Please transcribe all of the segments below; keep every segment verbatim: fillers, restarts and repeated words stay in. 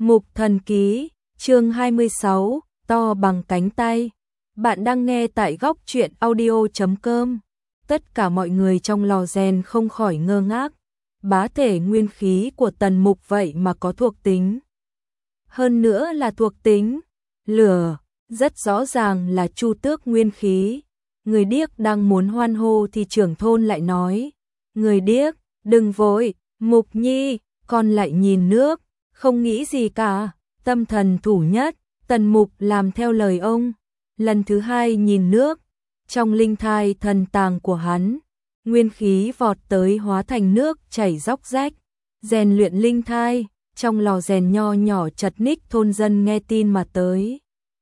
Mục Thần Ký, chương hai mươi sáu, to bằng cánh tay. Bạn đang nghe tại góc truyện audio chấm com. Tất cả mọi người trong lò rèn không khỏi ngơ ngác. Bá thể nguyên khí của Tần Mục vậy mà có thuộc tính. Hơn nữa là thuộc tính lửa, rất rõ ràng là chu tước nguyên khí. Người điếc đang muốn hoan hô thì trưởng thôn lại nói: "Người điếc, đừng vội, Mục Nhi, con lại nhìn nước, không nghĩ gì cả." Tâm thần thủ nhất, Tần Mục làm theo lời ông. Lần thứ hai nhìn nước, trong linh thai thần tàng của hắn, nguyên khí vọt tới hóa thành nước chảy róc rách. Rèn luyện linh thai, trong lò rèn nho nhỏ chật ních thôn dân nghe tin mà tới.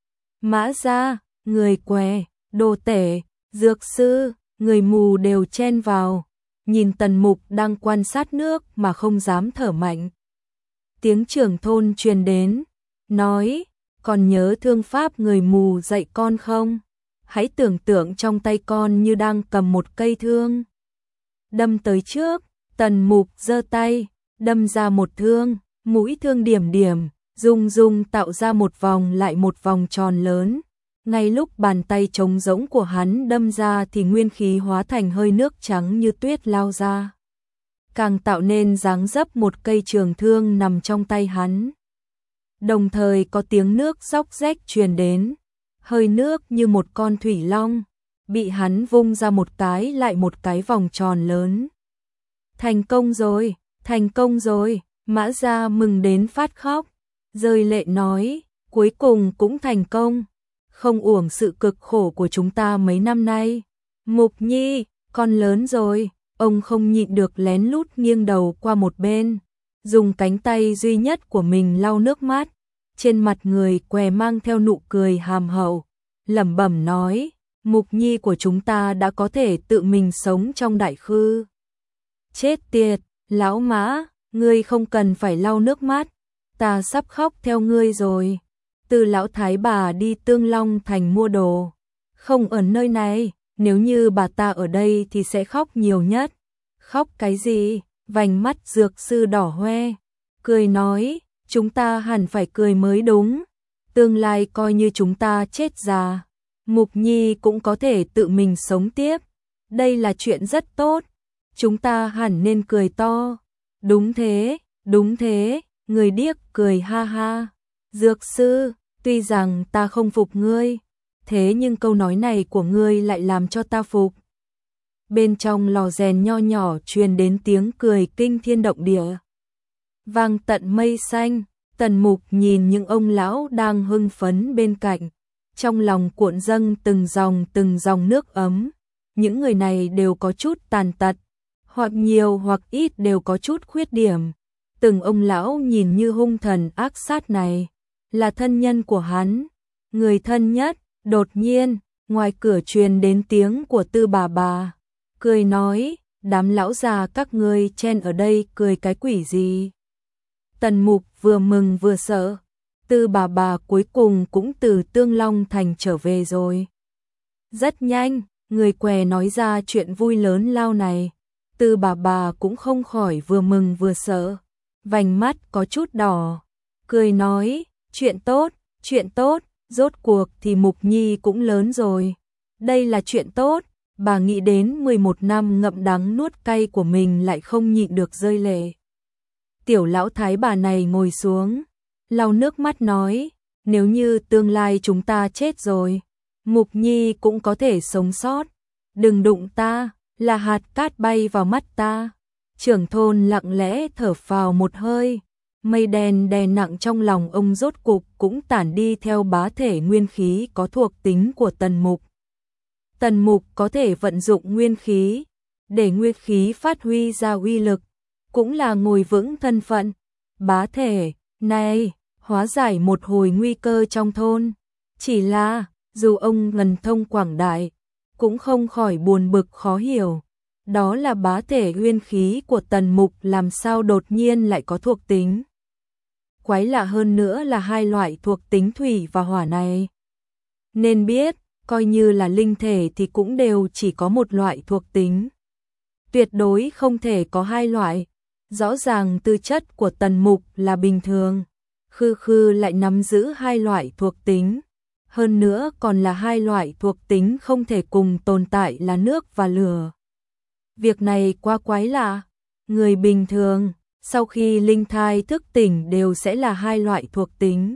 Mã gia, người què, đồ tể, dược sư, người mù đều chen vào, nhìn Tần Mục đang quan sát nước mà không dám thở mạnh. Tiếng trưởng thôn truyền đến, nói: "Còn nhớ thương pháp người mù dạy con không? Hãy tưởng tượng trong tay con như đang cầm một cây thương." Đâm tới trước, Tần Mục giơ tay, đâm ra một thương, mũi thương điểm điểm, rung rung tạo ra một vòng lại một vòng tròn lớn. Ngay lúc bàn tay trống rỗng của hắn đâm ra thì nguyên khí hóa thành hơi nước trắng như tuyết lao ra, càng tạo nên dáng dấp một cây trường thương nằm trong tay hắn. Đồng thời có tiếng nước róc rách truyền đến, hơi nước như một con thủy long, bị hắn vung ra một cái lại một cái vòng tròn lớn. Thành công rồi, thành công rồi, Mã gia mừng đến phát khóc, rơi lệ nói: "Cuối cùng cũng thành công, không uổng sự cực khổ của chúng ta mấy năm nay. Mục Nhi, con lớn rồi." Ông không nhịn được lén lút nghiêng đầu qua một bên, dùng cánh tay duy nhất của mình lau nước mắt. Trên mặt người què mang theo nụ cười hàm hậu, lẩm bẩm nói: "Mục Nhi của chúng ta đã có thể tự mình sống trong đại khư." Chết tiệt, lão Mã, ngươi không cần phải lau nước mắt, ta sắp khóc theo ngươi rồi. Từ lão thái bà đi Tương Long thành mua đồ, không ở nơi này, nếu như bà ta ở đây thì sẽ khóc nhiều nhất. Khóc cái gì? Vành mắt dược sư đỏ hoe, cười nói: "Chúng ta hẳn phải cười mới đúng. Tương lai coi như chúng ta chết già, Mục Nhi cũng có thể tự mình sống tiếp. Đây là chuyện rất tốt. Chúng ta hẳn nên cười to." "Đúng thế, đúng thế." Người điếc cười ha ha. "Dược sư, tuy rằng ta không phục ngươi, thế nhưng câu nói này của ngươi lại làm cho ta phục." Bên trong lò rèn nho nhỏ truyền đến tiếng cười kinh thiên động địa, vang tận mây xanh. Tần Mục nhìn những ông lão đang hưng phấn bên cạnh, trong lòng cuộn dâng từng dòng từng dòng nước ấm. Những người này đều có chút tàn tật, hoặc nhiều hoặc ít đều có chút khuyết điểm. Từng ông lão nhìn như hung thần ác sát này là thân nhân của hắn, người thân nhất. Đột nhiên, ngoài cửa truyền đến tiếng của Tư bà bà, cười nói: "Đám lão già các ngươi chen ở đây cười cái quỷ gì?" Tần Mục vừa mừng vừa sợ. Tư bà bà cuối cùng cũng từ Tương Long thành trở về rồi. Rất nhanh, người què nói ra chuyện vui lớn lao này. Tư bà bà cũng không khỏi vừa mừng vừa sợ, vành mắt có chút đỏ, cười nói: "Chuyện tốt, chuyện tốt, rốt cuộc thì Mục Nhi cũng lớn rồi. Đây là chuyện tốt." Bà nghĩ đến mười một năm ngậm đắng nuốt cay của mình lại không nhịn được rơi lệ. Tiểu lão thái bà này ngồi xuống, lau nước mắt nói: "Nếu như tương lai chúng ta chết rồi, Mục Nhi cũng có thể sống sót. Đừng đụng ta, là hạt cát bay vào mắt ta." Trưởng thôn lặng lẽ thở phào một hơi, mây đen đè nặng trong lòng ông rốt cục cũng tản đi theo bá thể nguyên khí có thuộc tính của Tần Mục. Tần Mục có thể vận dụng nguyên khí, để nguyên khí phát huy ra uy lực, cũng là ngồi vững thân phận. Bá thể, này, hóa giải một hồi nguy cơ trong thôn. Chỉ là, dù ông ngần thông quảng đại, cũng không khỏi buồn bực khó hiểu. Đó là bá thể nguyên khí của Tần Mục làm sao đột nhiên lại có thuộc tính. Quái lạ hơn nữa là hai loại thuộc tính thủy và hỏa này. Nên biết, coi như là linh thể thì cũng đều chỉ có một loại thuộc tính. Tuyệt đối không thể có hai loại. Rõ ràng tư chất của Tần Mục là bình thường, Khư Khư lại nắm giữ hai loại thuộc tính, hơn nữa còn là hai loại thuộc tính không thể cùng tồn tại là nước và lửa. Việc này quá quái lạ, người bình thường sau khi linh thai thức tỉnh đều sẽ là hai loại thuộc tính.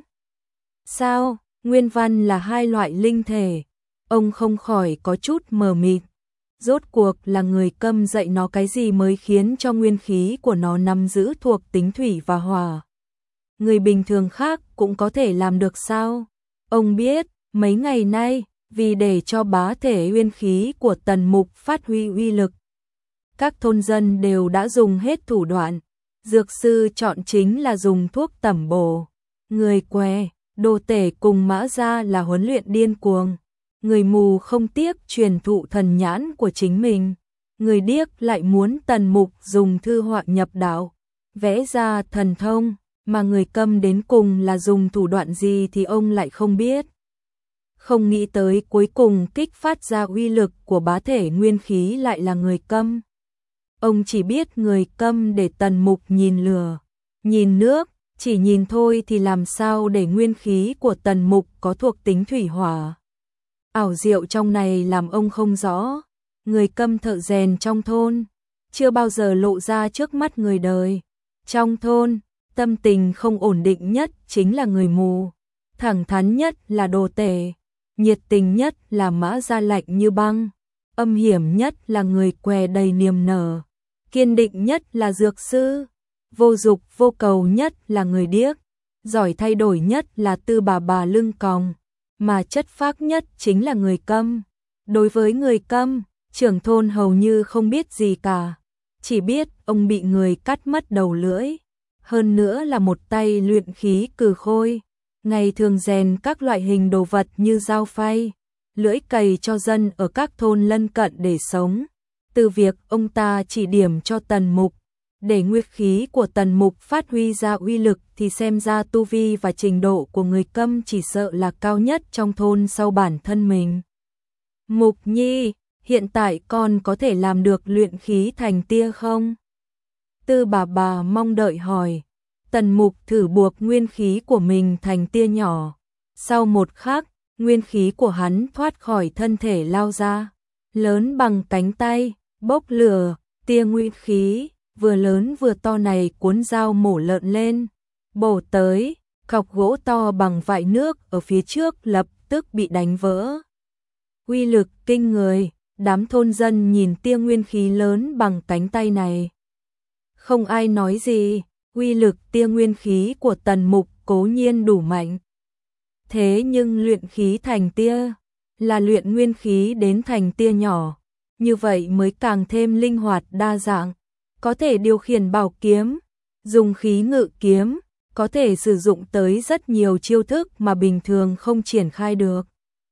Sao, nguyên văn là hai loại linh thể? Ông không khỏi có chút mờ mịt. Rốt cuộc là người Câm dạy nó cái gì mới khiến cho nguyên khí của nó nắm giữ thuộc tính thủy và hỏa? Người bình thường khác cũng có thể làm được sao? Ông biết, mấy ngày nay, vì để cho bá thể nguyên khí của Tần Mục phát huy uy lực, các thôn dân đều đã dùng hết thủ đoạn. Dược sư chọn chính là dùng thuốc tẩm bổ. Người què, đồ tể cùng Mã Gia là huấn luyện điên cuồng. Người mù không tiếc truyền thụ thần nhãn của chính mình. Người điếc lại muốn Tần Mục dùng thư họa nhập đạo, vẽ ra thần thông, mà người Câm đến cùng là dùng thủ đoạn gì thì ông lại không biết. Không nghĩ tới cuối cùng kích phát ra uy lực của bá thể nguyên khí lại là người Câm. Ông chỉ biết người Câm để Tần Mục nhìn lửa, nhìn nước, chỉ nhìn thôi thì làm sao để nguyên khí của Tần Mục có thuộc tính thủy hỏa. Ảo diệu trong này làm ông không rõ. Người Câm thợ rèn trong thôn, chưa bao giờ lộ ra trước mắt người đời. Trong thôn, tâm tình không ổn định nhất chính là người mù, thẳng thắn nhất là đồ tể, nhiệt tình nhất là Mã Gia lạnh như băng, âm hiểm nhất là người què đầy niềm nở, kiên định nhất là dược sư, vô dục vô cầu nhất là người điếc, giỏi thay đổi nhất là Tư bà bà lưng còng, mà chất phác nhất chính là người Câm. Đối với người Câm, trưởng thôn hầu như không biết gì cả, chỉ biết ông bị người cắt mất đầu lưỡi, hơn nữa là một tay luyện khí cừ khôi, ngày thường rèn các loại hình đồ vật như dao phay, lưỡi cày cho dân ở các thôn lân cận để sống. Từ việc ông ta chỉ điểm cho Tần Mục, để nguyên khí của Tần Mục phát huy ra uy lực thì xem ra tu vi và trình độ của người Câm chỉ sợ là cao nhất trong thôn sau bản thân mình. Mục Nhi, hiện tại con có thể làm được luyện khí thành tia không? Tư bà bà mong đợi hỏi. Tần Mục thử buộc nguyên khí của mình thành tia nhỏ. Sau một khắc, nguyên khí của hắn thoát khỏi thân thể lao ra, lớn bằng cánh tay, bốc lửa, tia nguyên khí, vừa lớn vừa to này cuốn dao mổ lợn lên, bổ tới, cọc gỗ to bằng vại nước ở phía trước lập tức bị đánh vỡ. Uy lực kinh người, đám thôn dân nhìn tia nguyên khí lớn bằng cánh tay này. Không ai nói gì, uy lực tia nguyên khí của Tần Mục cố nhiên đủ mạnh. Thế nhưng luyện khí thành tia, là luyện nguyên khí đến thành tia nhỏ, như vậy mới càng thêm linh hoạt đa dạng, có thể điều khiển bảo kiếm, dùng khí ngự kiếm, có thể sử dụng tới rất nhiều chiêu thức mà bình thường không triển khai được.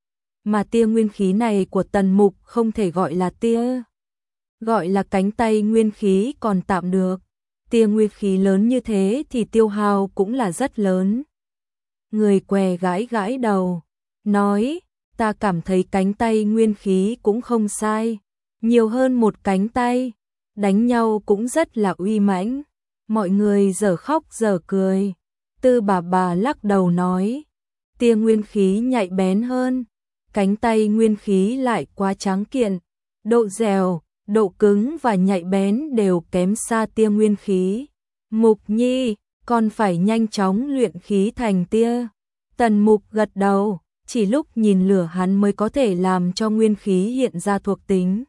Mà tia nguyên khí này của Tần Mục không thể gọi là tia, gọi là cánh tay nguyên khí còn tạm được. Tia nguyên khí lớn như thế thì tiêu hao cũng là rất lớn. Người què gãi gãi đầu, nói, ta cảm thấy cánh tay nguyên khí cũng không sai, nhiều hơn một cánh tay, đánh nhau cũng rất là uy mãnh. Mọi người dở khóc dở cười. Tư bà bà lắc đầu nói, tia nguyên khí nhạy bén hơn, cánh tay nguyên khí lại quá tráng kiện, độ dẻo, độ cứng và nhạy bén đều kém xa tia nguyên khí. Mục Nhi, con phải nhanh chóng luyện khí thành tia. Tần Mục gật đầu, chỉ lúc nhìn lửa hắn mới có thể làm cho nguyên khí hiện ra thuộc tính.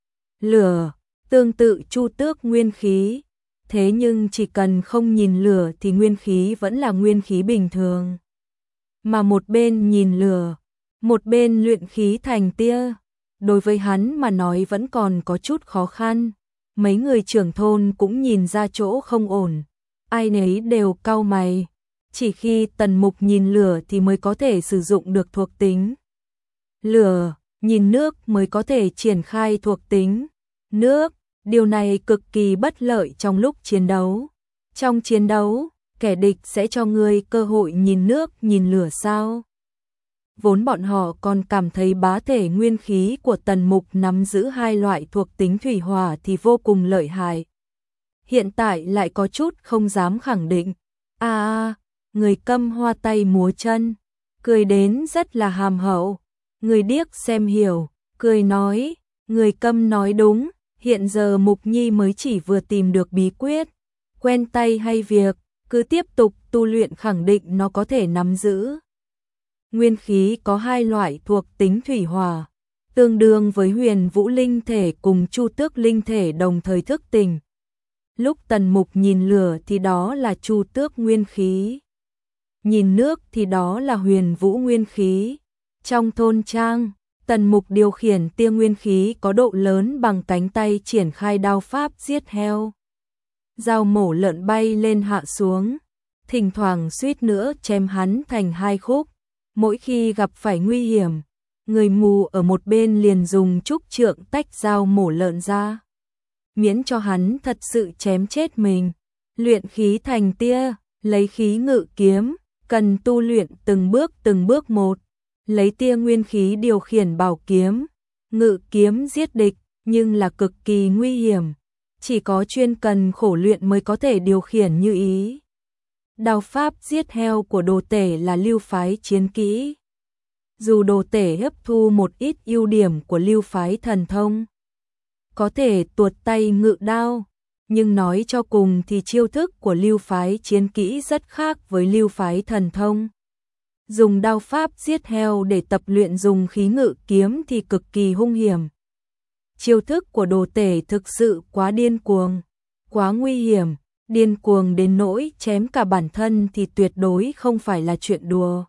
Lửa, tương tự chu tước nguyên khí, thế nhưng chỉ cần không nhìn lửa thì nguyên khí vẫn là nguyên khí bình thường. Mà một bên nhìn lửa, một bên luyện khí thành tia, đối với hắn mà nói vẫn còn có chút khó khăn. Mấy người trưởng thôn cũng nhìn ra chỗ không ổn, ai nấy đều cau mày. Chỉ khi Tần Mục nhìn lửa thì mới có thể sử dụng được thuộc tính lửa, nhìn nước mới có thể triển khai thuộc tính nước. Điều này cực kỳ bất lợi trong lúc chiến đấu. Trong chiến đấu, kẻ địch sẽ cho ngươi cơ hội nhìn nước, nhìn lửa sao? Vốn bọn họ còn cảm thấy bá thể nguyên khí của Tần Mục nắm giữ hai loại thuộc tính thủy hỏa thì vô cùng lợi hại. Hiện tại lại có chút không dám khẳng định. À, người Câm hoa tay múa chân, cười đến rất là hàm hậu. Người Điếc xem hiểu, cười nói, người Câm nói đúng, hiện giờ Mục Nhi mới chỉ vừa tìm được bí quyết, quen tay hay việc, cứ tiếp tục tu luyện khẳng định nó có thể nắm giữ. Nguyên khí có hai loại thuộc tính thủy hỏa, tương đương với Huyền Vũ linh thể cùng Chu Tước linh thể đồng thời thức tỉnh. Lúc Tần Mục nhìn lửa thì đó là Chu Tước nguyên khí, nhìn nước thì đó là Huyền Vũ nguyên khí. Trong thôn trang, Tần Mục điều khiển tia nguyên khí có độ lớn bằng cánh tay triển khai đao pháp giết heo. Dao mổ lợn bay lên hạ xuống, thỉnh thoảng suýt nữa chém hắn thành hai khúc. Mỗi khi gặp phải nguy hiểm, người mù ở một bên liền dùng trúc trượng tách dao mổ lợn ra, miễn cho hắn thật sự chém chết mình. Luyện khí thành tia, lấy khí ngự kiếm, cần tu luyện từng bước từng bước một. Lấy tia nguyên khí điều khiển bảo kiếm, ngự kiếm giết địch, nhưng là cực kỳ nguy hiểm. Chỉ có chuyên cần khổ luyện mới có thể điều khiển như ý. Đao pháp giết heo của Đồ Tể là lưu phái chiến kỹ. Dù Đồ Tể hấp thu một ít ưu điểm của lưu phái thần thông, có thể tuột tay ngự đao, nhưng nói cho cùng thì chiêu thức của lưu phái chiến kỹ rất khác với lưu phái thần thông. Dùng đao pháp giết heo để tập luyện dùng khí ngự kiếm thì cực kỳ hung hiểm. Chiêu thức của Đồ Tể thực sự quá điên cuồng, quá nguy hiểm, điên cuồng đến nỗi chém cả bản thân thì tuyệt đối không phải là chuyện đùa.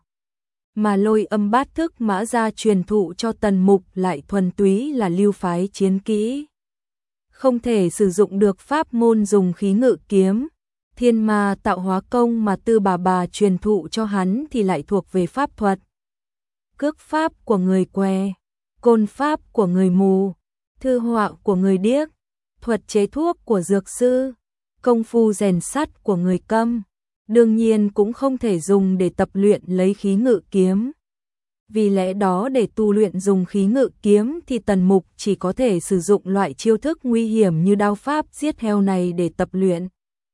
Mà Lôi Âm Bát Thức Mã Gia truyền thụ cho Tần Mục lại thuần túy là lưu phái chiến kỹ, không thể sử dụng được pháp môn dùng khí ngự kiếm. Thiên Ma Tạo Hóa Công mà Tư bà bà truyền thụ cho hắn thì lại thuộc về pháp thuật. Cước pháp của người què, côn pháp của người mù, thư họa của người điếc, thuật chế thuốc của dược sư, công phu rèn sắt của người Câm, đương nhiên cũng không thể dùng để tập luyện lấy khí ngự kiếm. Vì lẽ đó để tu luyện dùng khí ngự kiếm thì Tần Mục chỉ có thể sử dụng loại chiêu thức nguy hiểm như đao pháp giết heo này để tập luyện.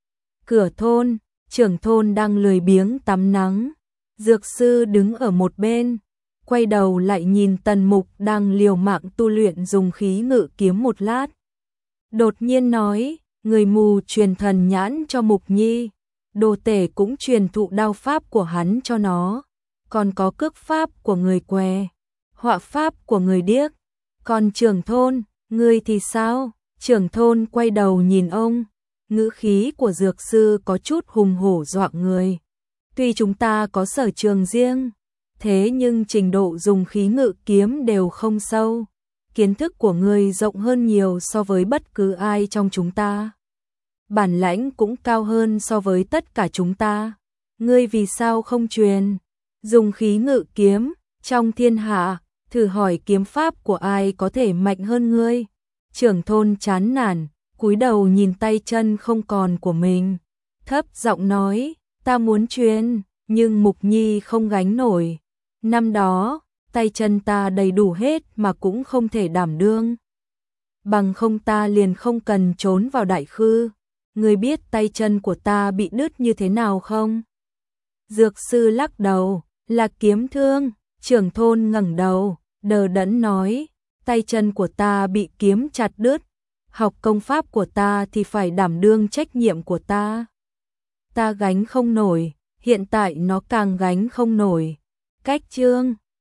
Cửa thôn, trưởng thôn đang lười biếng tắm nắng. Dược sư đứng ở một bên, quay đầu lại nhìn Tần Mục đang liều mạng tu luyện dùng khí ngự kiếm một lát. Đột nhiên nói, người mù truyền thần nhãn cho Mục Nhi, Đồ Tể cũng truyền thụ đao pháp của hắn cho nó, còn có cước pháp của người què, họa pháp của người điếc. Còn trưởng thôn, ngươi thì sao? Trưởng thôn quay đầu nhìn ông. Ngữ khí của dược sư có chút hùng hổ dọa người. Tuy chúng ta có sở trường riêng, thế nhưng trình độ dùng khí ngự kiếm đều không sâu. Kiến thức của ngươi rộng hơn nhiều so với bất cứ ai trong chúng ta. Bản lãnh cũng cao hơn so với tất cả chúng ta. Ngươi vì sao không truyền? Dùng khí ngự kiếm, trong thiên hạ, thử hỏi kiếm pháp của ai có thể mạnh hơn ngươi? Trưởng thôn chán nản, cúi đầu nhìn tay chân không còn của mình, thấp giọng nói, ta muốn truyền, nhưng Mục Nhi không gánh nổi. Năm đó, tay chân ta đầy đủ hết mà cũng không thể đảm đương. Bằng không ta liền không cần trốn vào đại khư. Ngươi biết tay chân của ta bị đứt như thế nào không? Dược sư lắc đầu, là kiếm thương. Trưởng thôn ngẩng đầu, đờ đẫn nói, tay chân của ta bị kiếm chặt đứt. Học công pháp của ta thì phải đảm đương trách nhiệm của ta. Ta gánh không nổi, hiện tại nó càng gánh không nổi. Cách chương